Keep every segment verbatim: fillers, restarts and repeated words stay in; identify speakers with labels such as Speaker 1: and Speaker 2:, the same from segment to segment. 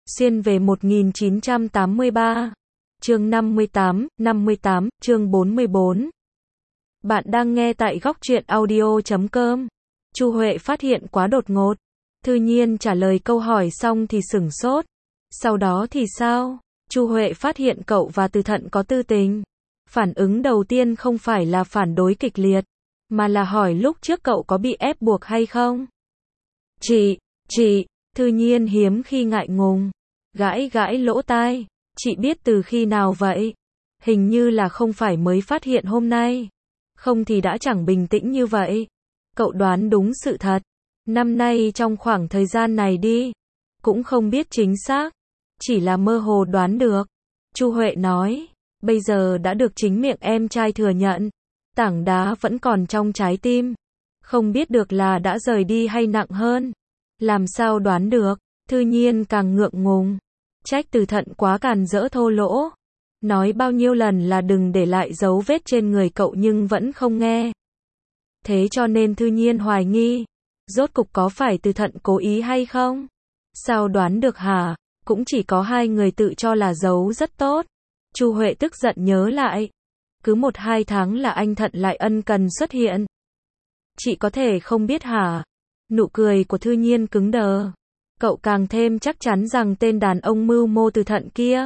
Speaker 1: Xuyên về một nghìn chín trăm tám mươi ba. Chương năm mươi tám, năm mươi tám, chương bốn mươi bốn. Bạn đang nghe tại góc truyện audio chấm com. Chu Huệ phát hiện quá đột ngột. Thư Nhiên trả lời câu hỏi xong thì sửng sốt. Sau đó thì sao? Chu Huệ phát hiện cậu và Từ Thận có tư tình. Phản ứng đầu tiên không phải là phản đối kịch liệt, mà là hỏi lúc trước cậu có bị ép buộc hay không? Chị, chị, Thư Nhiên hiếm khi ngại ngùng, gãi gãi lỗ tai. Chị biết từ khi nào vậy? Hình như là không phải mới phát hiện hôm nay. Không thì đã chẳng bình tĩnh như vậy. Cậu đoán đúng sự thật. Năm nay trong khoảng thời gian này đi. Cũng không biết chính xác. Chỉ là mơ hồ đoán được. Chu Huệ nói. Bây giờ đã được chính miệng em trai thừa nhận. Tảng đá vẫn còn trong trái tim. Không biết được là đã rời đi hay nặng hơn. Làm sao đoán được? Thư Nhiên càng ngượng ngùng. Trách Từ Thận quá càn rỡ thô lỗ. Nói bao nhiêu lần là đừng để lại dấu vết trên người cậu nhưng vẫn không nghe. Thế cho nên Thư Nhiên hoài nghi. Rốt cục có phải Từ Thận cố ý hay không? Sao đoán được hả? Cũng chỉ có hai người tự cho là giấu rất tốt. Chu Huệ tức giận nhớ lại. Cứ một hai tháng là anh Thận lại ân cần xuất hiện. Chị có thể không biết hả? Nụ cười của Thư Nhiên cứng đờ. Cậu càng thêm chắc chắn rằng tên đàn ông mưu mô Từ Thận kia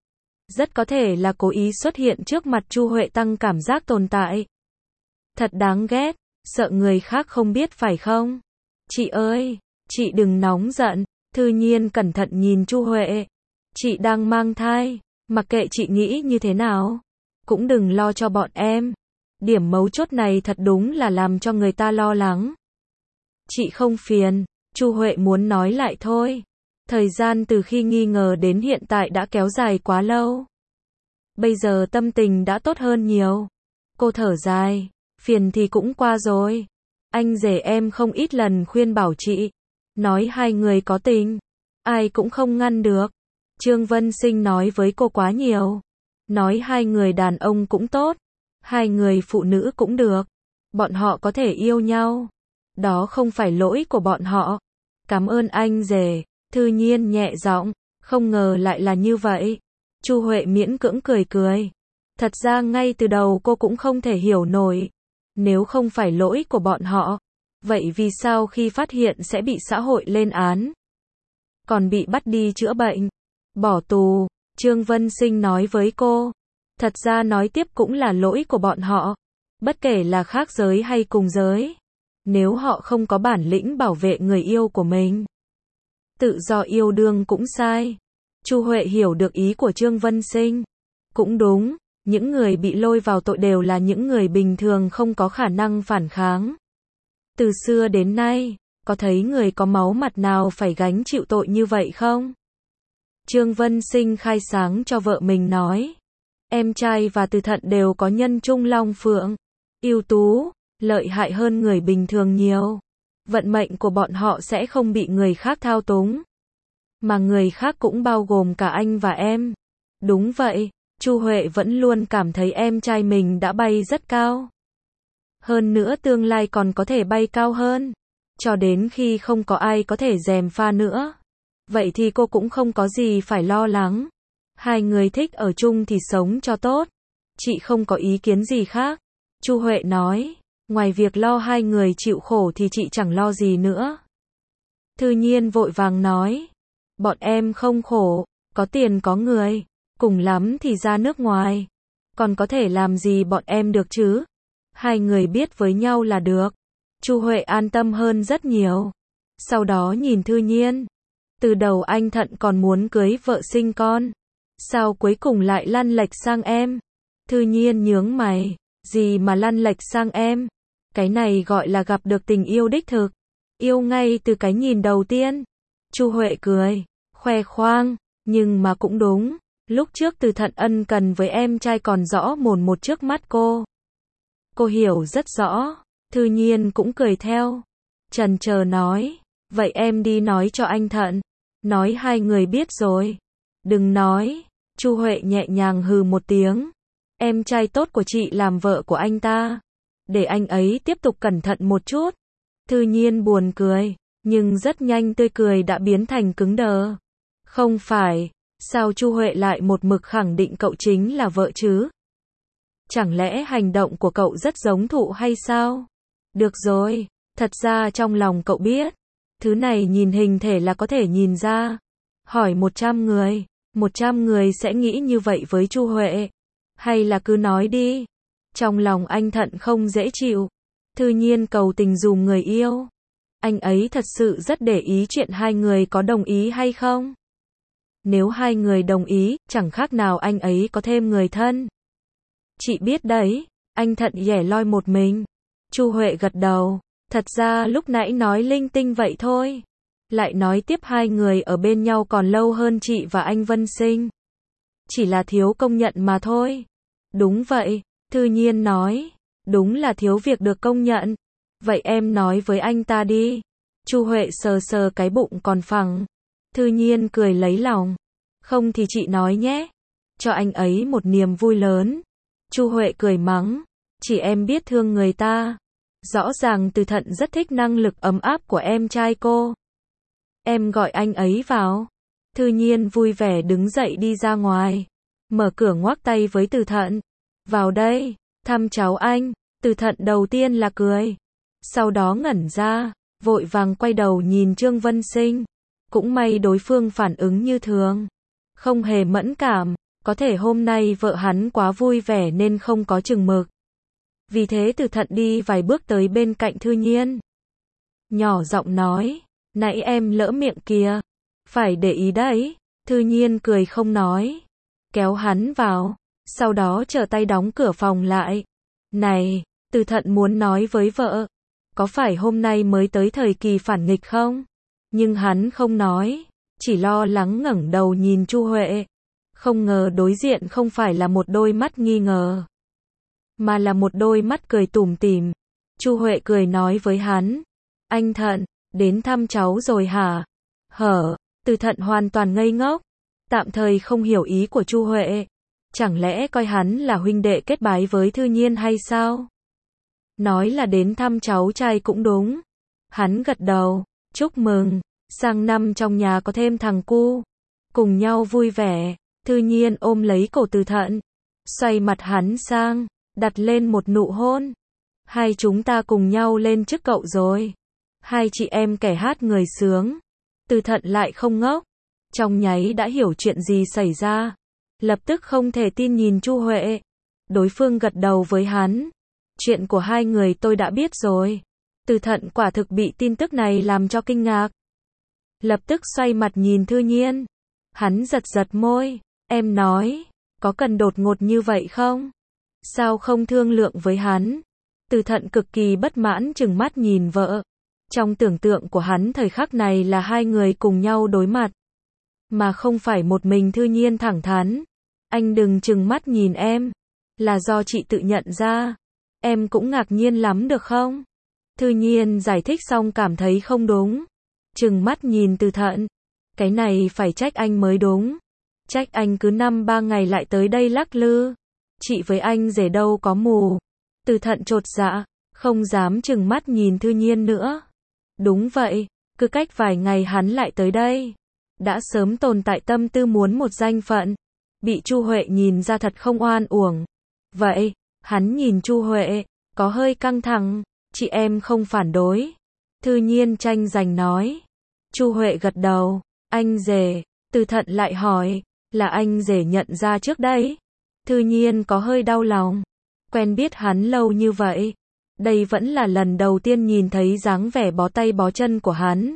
Speaker 1: rất có thể là cố ý xuất hiện trước mặt Chu Huệ tăng cảm giác tồn tại. Thật đáng ghét, sợ người khác không biết phải không? Chị ơi, chị đừng nóng giận. Thư Nhiên cẩn thận nhìn Chu Huệ. Chị đang mang thai, mặc kệ chị nghĩ như thế nào, cũng đừng lo cho bọn em. Điểm mấu chốt này thật đúng là làm cho người ta lo lắng. Chị không phiền. Chu Huệ muốn nói lại thôi. Thời gian từ khi nghi ngờ đến hiện tại đã kéo dài quá lâu. Bây giờ tâm tình đã tốt hơn nhiều. Cô thở dài. Phiền thì cũng qua rồi. Anh rể em không ít lần khuyên bảo chị. Nói hai người có tình. Ai cũng không ngăn được. Trương Vân Sinh nói với cô quá nhiều. Nói hai người đàn ông cũng tốt. Hai người phụ nữ cũng được. Bọn họ có thể yêu nhau. Đó không phải lỗi của bọn họ. Cảm ơn anh rể. Thư Nhiên nhẹ giọng. Không ngờ lại là như vậy. Chu Huệ miễn cưỡng cười cười. Thật ra ngay từ đầu cô cũng không thể hiểu nổi. Nếu không phải lỗi của bọn họ, vậy vì sao khi phát hiện sẽ bị xã hội lên án? Còn bị bắt đi chữa bệnh, bỏ tù. Trương Vân Sinh nói với cô. Thật ra nói tiếp cũng là lỗi của bọn họ. Bất kể là khác giới hay cùng giới. Nếu họ không có bản lĩnh bảo vệ người yêu của mình. Tự do yêu đương cũng sai. Chu Huệ hiểu được ý của Trương Vân Sinh. Cũng đúng, những người bị lôi vào tội đều là những người bình thường không có khả năng phản kháng. Từ xưa đến nay, có thấy người có máu mặt nào phải gánh chịu tội như vậy không? Trương Vân Sinh khai sáng cho vợ mình nói. Em trai và Từ Thận đều có nhân trung long phượng. Ưu tú, lợi hại hơn người bình thường nhiều. Vận mệnh của bọn họ sẽ không bị người khác thao túng. Mà người khác cũng bao gồm cả anh và em. Đúng vậy, Chu Huệ vẫn luôn cảm thấy em trai mình đã bay rất cao. Hơn nữa tương lai còn có thể bay cao hơn. Cho đến khi không có ai có thể gièm pha nữa. Vậy thì cô cũng không có gì phải lo lắng. Hai người thích ở chung thì sống cho tốt. Chị không có ý kiến gì khác. Chu Huệ nói. Ngoài việc lo hai người chịu khổ thì chị chẳng lo gì nữa. Thư Nhiên vội vàng nói. Bọn em không khổ. Có tiền có người. Cùng lắm thì ra nước ngoài. Còn có thể làm gì bọn em được chứ? Hai người biết với nhau là được. Chu Huệ an tâm hơn rất nhiều. Sau đó nhìn Thư Nhiên. Từ đầu anh Thận còn muốn cưới vợ sinh con. Sao cuối cùng lại lăn lệch sang em? Thư Nhiên nhướng mày. Gì mà lăn lệch sang em? Cái này gọi là gặp được tình yêu đích thực. Yêu ngay từ cái nhìn đầu tiên. Chu Huệ cười. Khoe khoang. Nhưng mà cũng đúng. Lúc trước Từ Thận ân cần với em trai còn rõ mồn một trước mắt cô. Cô hiểu rất rõ. Thư Nhiên cũng cười theo. Chần chờ nói. Vậy em đi nói cho anh Thận. Nói hai người biết rồi. Đừng nói. Chu Huệ nhẹ nhàng hừ một tiếng. Em trai tốt của chị làm vợ của anh ta. Để anh ấy tiếp tục cẩn thận một chút. Thư Nhiên buồn cười. Nhưng rất nhanh tươi cười đã biến thành cứng đờ. Không phải, sao Chu Huệ lại một mực khẳng định cậu chính là vợ chứ? Chẳng lẽ hành động của cậu rất giống Thụ hay sao? Được rồi, thật ra trong lòng cậu biết, thứ này nhìn hình thể là có thể nhìn ra. Hỏi một trăm người, một trăm người sẽ nghĩ như vậy với Chu Huệ. Hay là cứ nói đi. Trong lòng anh Thận không dễ chịu. Thư Nhiên cầu tình dùm người yêu. Anh ấy thật sự rất để ý chuyện hai người có đồng ý hay không. Nếu hai người đồng ý, chẳng khác nào anh ấy có thêm người thân. Chị biết đấy, anh Thận lẻ loi một mình. Chu Huệ gật đầu. Thật ra lúc nãy nói linh tinh vậy thôi. Lại nói tiếp hai người ở bên nhau còn lâu hơn chị và anh Vân Sinh. Chỉ là thiếu công nhận mà thôi. Đúng vậy, Thư Nhiên nói. Đúng là thiếu việc được công nhận. Vậy em nói với anh ta đi. Chu Huệ sờ sờ cái bụng còn phẳng. Thư Nhiên cười lấy lòng. Không thì chị nói nhé. Cho anh ấy một niềm vui lớn. Chu Huệ cười mắng. Chỉ em biết thương người ta. Rõ ràng Từ Thận rất thích năng lực ấm áp của em trai cô. Em gọi anh ấy vào. Thư Nhiên vui vẻ đứng dậy đi ra ngoài. Mở cửa ngoắc tay với Từ Thận. Vào đây, thăm cháu anh. Từ Thận đầu tiên là cười. Sau đó ngẩn ra, vội vàng quay đầu nhìn Trương Vân Sinh. Cũng may đối phương phản ứng như thường. Không hề mẫn cảm. Có thể hôm nay vợ hắn quá vui vẻ nên không có chừng mực. Vì thế Từ Thận đi vài bước tới bên cạnh Thư Nhiên. Nhỏ giọng nói. Nãy em lỡ miệng kìa. Phải để ý đấy. Thư Nhiên cười không nói. Kéo hắn vào. Sau đó trở tay đóng cửa phòng lại. Này, Từ Thận muốn nói với vợ. Có phải hôm nay mới tới thời kỳ phản nghịch không? Nhưng hắn không nói. Chỉ lo lắng ngẩng đầu nhìn Chu Huệ. Không ngờ đối diện không phải là một đôi mắt nghi ngờ. Mà là một đôi mắt cười tủm tỉm. Chu Huệ cười nói với hắn. Anh Thận, đến thăm cháu rồi hả? Hở, Từ Thận hoàn toàn ngây ngốc. Tạm thời không hiểu ý của Chu Huệ. Chẳng lẽ coi hắn là huynh đệ kết bái với Thư Nhiên hay sao? Nói là đến thăm cháu trai cũng đúng. Hắn gật đầu. Chúc mừng. Sang năm trong nhà có thêm thằng cu. Cùng nhau vui vẻ. Thư Nhiên ôm lấy cổ Từ Thận. Xoay mặt hắn sang. Đặt lên một nụ hôn. Hai chúng ta cùng nhau lên trước cậu rồi. Hai chị em kẻ hát người sướng. Từ Thận lại không ngốc. Trong nháy đã hiểu chuyện gì xảy ra. Lập tức không thể tin nhìn Chu Huệ. Đối phương gật đầu với hắn. Chuyện của hai người tôi đã biết rồi. Từ Thận quả thực bị tin tức này làm cho kinh ngạc. Lập tức xoay mặt nhìn Thư Nhiên. Hắn giật giật môi. Em nói, có cần đột ngột như vậy không? Sao không thương lượng với hắn? Từ Thận cực kỳ bất mãn trừng mắt nhìn vợ. Trong tưởng tượng của hắn thời khắc này là hai người cùng nhau đối mặt. Mà không phải một mình Thư Nhiên thẳng thắn. Anh đừng trừng mắt nhìn em. Là do chị tự nhận ra. Em cũng ngạc nhiên lắm được không? Thư Nhiên giải thích xong cảm thấy không đúng. Trừng mắt nhìn Từ Thận. Cái này phải trách anh mới đúng. Trách anh cứ năm ba ngày lại tới đây lắc lư. Chị với anh rể đâu có mù. Từ Thận chột dạ. Không dám trừng mắt nhìn Thư Nhiên nữa. Đúng vậy. Cứ cách vài ngày hắn lại tới đây. Đã sớm tồn tại tâm tư muốn một danh phận. Bị Chu Huệ nhìn ra thật không oan uổng. Vậy, hắn nhìn Chu Huệ, có hơi căng thẳng. Chị em không phản đối. Thư Nhiên tranh giành nói. Chu Huệ gật đầu. Anh rể. Từ Thận lại hỏi. Là anh rể nhận ra trước đấy. Thư Nhiên có hơi đau lòng. Quen biết hắn lâu như vậy. Đây vẫn là lần đầu tiên nhìn thấy dáng vẻ bó tay bó chân của hắn.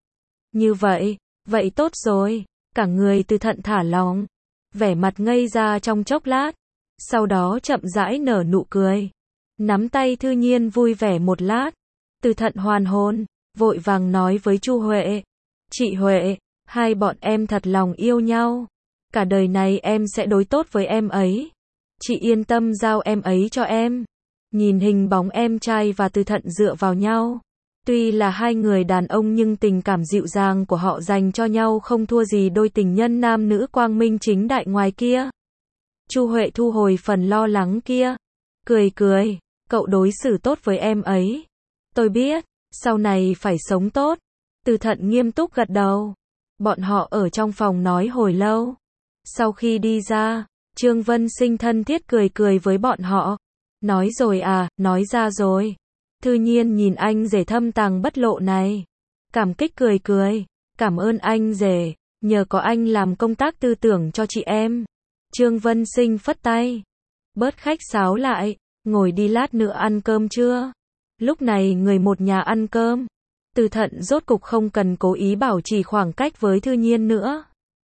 Speaker 1: Như vậy, vậy tốt rồi. Cả người Từ Thận thả lỏng. Vẻ mặt ngây ra trong chốc lát. Sau đó chậm rãi nở nụ cười. Nắm tay Thư Nhiên vui vẻ một lát. Từ Thận hoàn hồn. Vội vàng nói với Chu Huệ. Chị Huệ, hai bọn em thật lòng yêu nhau. Cả đời này em sẽ đối tốt với em ấy. Chị yên tâm giao em ấy cho em. Nhìn hình bóng em trai và Từ Thận dựa vào nhau. Tuy là hai người đàn ông nhưng tình cảm dịu dàng của họ dành cho nhau không thua gì đôi tình nhân nam nữ quang minh chính đại ngoài kia. Chu Huệ thu hồi phần lo lắng kia. Cười cười, cậu đối xử tốt với em ấy. Tôi biết, sau này phải sống tốt. Từ Thận nghiêm túc gật đầu. Bọn họ ở trong phòng nói hồi lâu. Sau khi đi ra, Trương Vân Sinh thân thiết cười cười với bọn họ. Nói rồi à, nói ra rồi. Thư Nhiên nhìn anh rể thâm tàng bất lộ này. Cảm kích cười cười. Cảm ơn anh rể, nhờ có anh làm công tác tư tưởng cho chị em. Trương Vân Sinh phất tay. Bớt khách sáo lại, ngồi đi lát nữa ăn cơm trưa. Lúc này người một nhà ăn cơm. Từ Thận rốt cục không cần cố ý bảo trì khoảng cách với Thư Nhiên nữa.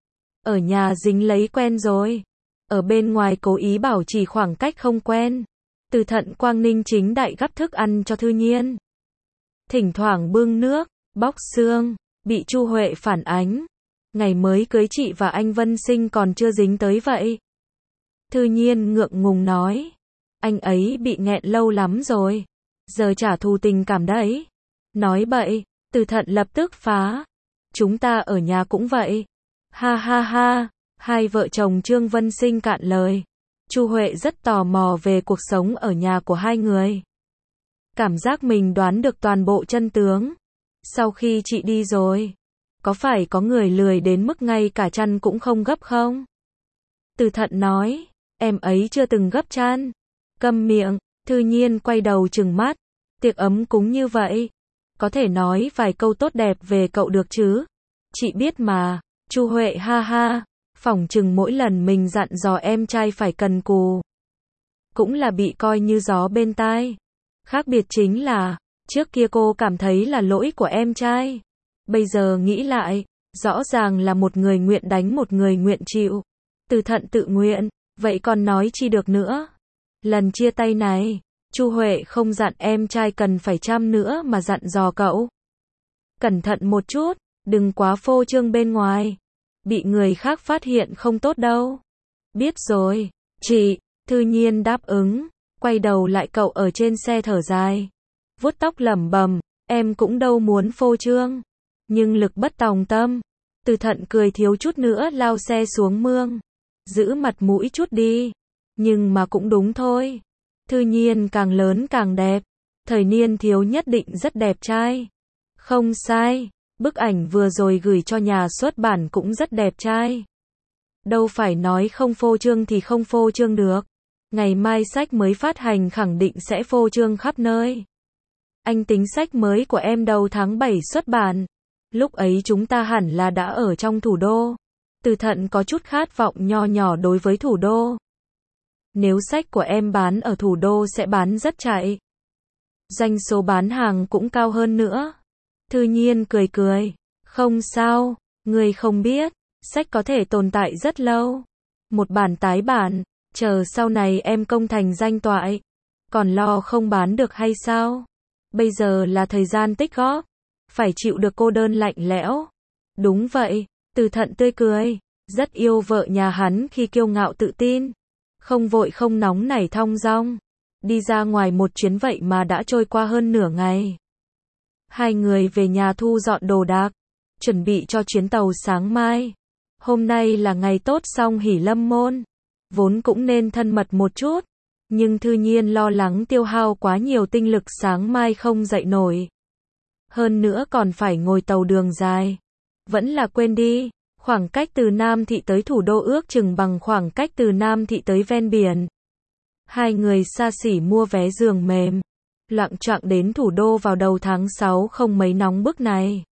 Speaker 1: Ở nhà dính lấy quen rồi. Ở bên ngoài cố ý bảo trì khoảng cách không quen. Từ Thận quang minh chính đại gắp thức ăn cho Thư Nhiên. Thỉnh thoảng bưng nước, bóc xương, bị Chu Huệ phản ánh. Ngày mới cưới chị và anh Vân Sinh còn chưa dính tới vậy. Thư Nhiên ngượng ngùng nói. Anh ấy bị nghẹn lâu lắm rồi. Giờ trả thù tình cảm đấy. Nói bậy, Từ Thận lập tức phá. Chúng ta ở nhà cũng vậy. Ha ha ha, hai vợ chồng Trương Vân Sinh cạn lời. Chu Huệ rất tò mò về cuộc sống ở nhà của hai người. Cảm giác mình đoán được toàn bộ chân tướng. Sau khi chị đi rồi, có phải có người lười đến mức ngay cả chăn cũng không gấp không? Từ Thận nói, em ấy chưa từng gấp chăn. Câm miệng, Thư Nhiên quay đầu trừng mắt. Tiệc ấm cúng như vậy, có thể nói vài câu tốt đẹp về cậu được chứ? Chị biết mà. Chu Huệ ha ha, phỏng chừng mỗi lần mình dặn dò em trai phải cần cù, cũng là bị coi như gió bên tai. Khác biệt chính là, trước kia cô cảm thấy là lỗi của em trai. Bây giờ nghĩ lại, rõ ràng là một người nguyện đánh một người nguyện chịu. Từ Thận tự nguyện, vậy còn nói chi được nữa. Lần chia tay này, Chu Huệ không dặn em trai cần phải chăm nữa mà dặn dò cậu. Cẩn thận một chút, đừng quá phô trương bên ngoài. Bị người khác phát hiện không tốt đâu. Biết rồi, chị. Thư Nhiên đáp ứng, quay đầu lại cậu ở trên xe thở dài. Vuốt tóc lẩm bẩm, em cũng đâu muốn phô trương. Nhưng lực bất tòng tâm. Từ Thận cười thiếu chút nữa lao xe xuống mương. Giữ mặt mũi chút đi. Nhưng mà cũng đúng thôi. Thư Nhiên càng lớn càng đẹp. Thời niên thiếu nhất định rất đẹp trai. Không sai. Bức ảnh vừa rồi gửi cho nhà xuất bản cũng rất đẹp trai. Đâu phải nói không phô trương thì không phô trương được. Ngày mai sách mới phát hành khẳng định sẽ phô trương khắp nơi. Anh tính sách mới của em đầu tháng bảy xuất bản. Lúc ấy chúng ta hẳn là đã ở trong thủ đô. Từ Thận có chút khát vọng nho nhỏ đối với thủ đô. Nếu sách của em bán ở thủ đô sẽ bán rất chạy. Doanh số bán hàng cũng cao hơn nữa. Thư Nhiên cười cười. Không sao, người không biết, sách có thể tồn tại rất lâu. Một bản tái bản, chờ sau này em công thành danh toại. Còn lo không bán được hay sao? Bây giờ là thời gian tích góp. Phải chịu được cô đơn lạnh lẽo. Đúng vậy, Từ Thận tươi cười. Rất yêu vợ nhà hắn khi kiêu ngạo tự tin. Không vội không nóng nảy thong dong. Đi ra ngoài một chuyến vậy mà đã trôi qua hơn nửa ngày. Hai người về nhà thu dọn đồ đạc, chuẩn bị cho chuyến tàu sáng mai. Hôm nay là ngày tốt song hỷ lâm môn. Vốn cũng nên thân mật một chút. Nhưng Thư Nhiên lo lắng tiêu hao quá nhiều tinh lực sáng mai không dậy nổi. Hơn nữa còn phải ngồi tàu đường dài. Vẫn là quên đi. Khoảng cách từ Nam Thị tới thủ đô ước chừng bằng khoảng cách từ Nam Thị tới ven biển. Hai người xa xỉ mua vé giường mềm. Loạng choạng đến thủ đô vào đầu tháng sáu không mấy nóng bức này.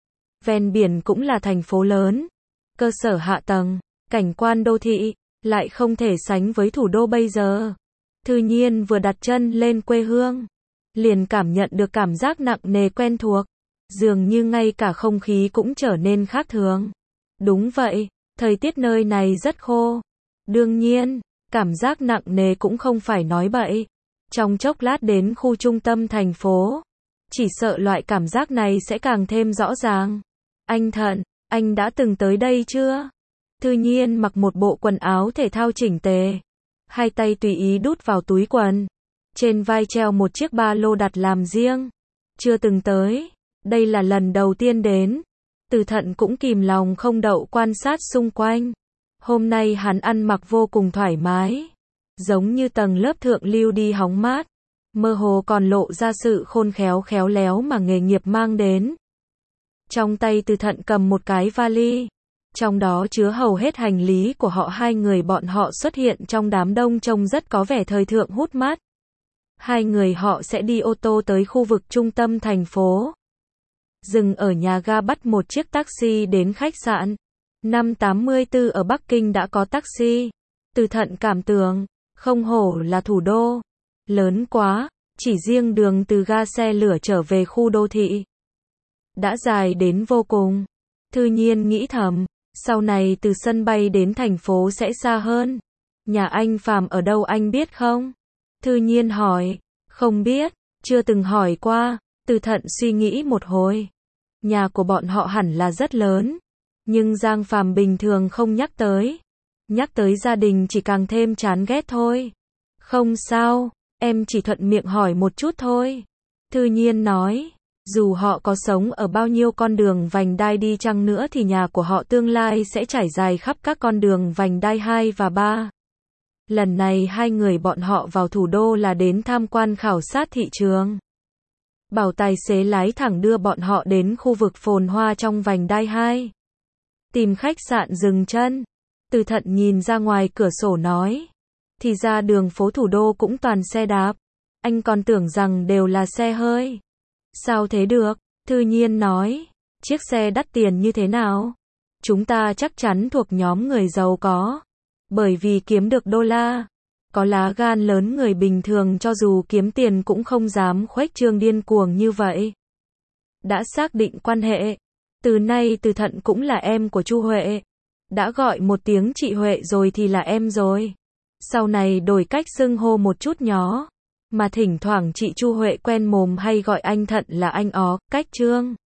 Speaker 1: Ven biển cũng là thành phố lớn. Cơ sở hạ tầng, cảnh quan đô thị, lại không thể sánh với thủ đô bây giờ. Thư Nhiên vừa đặt chân lên quê hương. Liền cảm nhận được cảm giác nặng nề quen thuộc. Dường như ngay cả không khí cũng trở nên khác thường. Đúng vậy, thời tiết nơi này rất khô. Đương nhiên, cảm giác nặng nề cũng không phải nói bậy. Trong chốc lát đến khu trung tâm thành phố, chỉ sợ loại cảm giác này sẽ càng thêm rõ ràng. Anh Thận, anh đã từng tới đây chưa? Thư Nhiên mặc một bộ quần áo thể thao chỉnh tề. Hai tay tùy ý đút vào túi quần. Trên vai treo một chiếc ba lô đặt làm riêng. Chưa từng tới. Đây là lần đầu tiên đến. Từ Thận cũng kìm lòng không đậu quan sát xung quanh. Hôm nay hắn ăn mặc vô cùng thoải mái. Giống như tầng lớp thượng lưu đi hóng mát. Mơ hồ còn lộ ra sự khôn khéo khéo léo mà nghề nghiệp mang đến. Trong tay Từ Thận cầm một cái vali, trong đó chứa hầu hết hành lý của họ. Hai người bọn họ xuất hiện trong đám đông trông rất có vẻ thời thượng hút mắt. Hai người họ sẽ đi ô tô tới khu vực trung tâm thành phố, dừng ở nhà ga bắt một chiếc taxi đến khách sạn. Năm tám mươi tư ở Bắc Kinh đã có taxi. Từ Thận cảm tưởng, không hổ là thủ đô, lớn quá, chỉ riêng đường từ ga xe lửa trở về khu đô thị đã dài đến vô cùng. Thư Nhiên nghĩ thầm, sau này từ sân bay đến thành phố sẽ xa hơn. Nhà anh Phàm ở đâu anh biết không? Thư Nhiên hỏi. Không biết, chưa từng hỏi qua. Từ Thận suy nghĩ một hồi. Nhà của bọn họ hẳn là rất lớn, nhưng Giang Phàm bình thường không nhắc tới. Nhắc tới gia đình chỉ càng thêm chán ghét thôi. Không sao, em chỉ thuận miệng hỏi một chút thôi. Thư Nhiên nói, dù họ có sống ở bao nhiêu con đường vành đai đi chăng nữa thì nhà của họ tương lai sẽ trải dài khắp các con đường vành đai hai và ba. Lần này hai người bọn họ vào thủ đô là đến tham quan khảo sát thị trường. Bảo tài xế lái thẳng đưa bọn họ đến khu vực phồn hoa trong vành đai hai. Tìm khách sạn dừng chân. Từ Thận nhìn ra ngoài cửa sổ nói, thì ra đường phố thủ đô cũng toàn xe đạp. Anh còn tưởng rằng đều là xe hơi. Sao thế được? Thư Nhiên nói, chiếc xe đắt tiền như thế nào? Chúng ta chắc chắn thuộc nhóm người giàu có. Bởi vì kiếm được đô la. Có lá gan lớn người bình thường cho dù kiếm tiền cũng không dám khuếch trương điên cuồng như vậy. Đã xác định quan hệ. Từ nay Từ Thận cũng là em của Chu Huệ. Đã gọi một tiếng chị Huệ rồi thì là em rồi. Sau này đổi cách xưng hô một chút nhỏ. Mà thỉnh thoảng chị Chu Huệ quen mồm hay gọi anh Thận là anh ó, cách trương.